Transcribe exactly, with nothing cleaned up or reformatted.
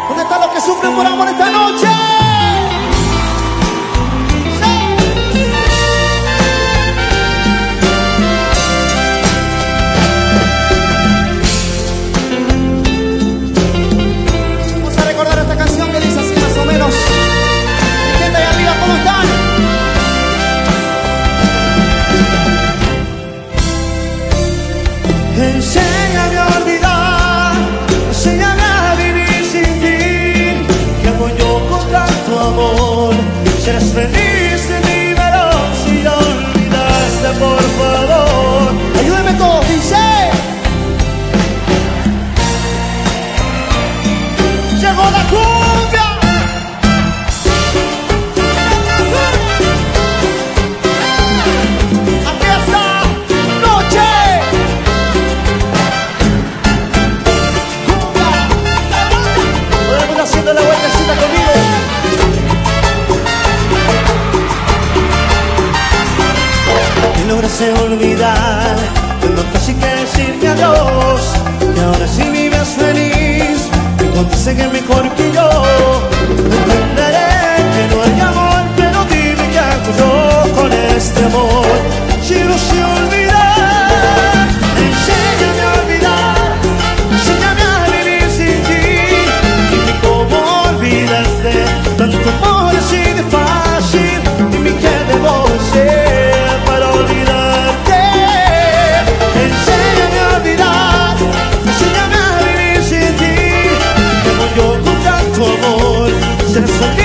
¿Dónde están los que sufren por amor esta noche? Vamos a recordar esta canción que dice así más o menos. Mi gente ahí arriba, ¿cómo están? Enséñame a olvidar, enséñame a vivir sin ti. ¿Qué hago yo con tanto amor? Serás feliz en mi varón si lo olvidaste, por favor. Ayúdame todos, dice. Llegó la cumbia. Aquí está noche. Haciendo la vueltecita conmigo. Y lograste olvidar cuando casi que decirme adiós. Y ahora sí vives feliz y contaste que mejor que yo. Entenderé que no hay amor, pero dime qué hago yo con este amor. Si no sé olvidar, enséñame a olvidar, enséñame a vivir sin ti. ¿Cómo olvidaste tanto amor así de fácil? Dime qué debo hacer para olvidarte. Enséñame a olvidar, enséñame a vivir sin ti. Como yo con tanto amor, serás feliz.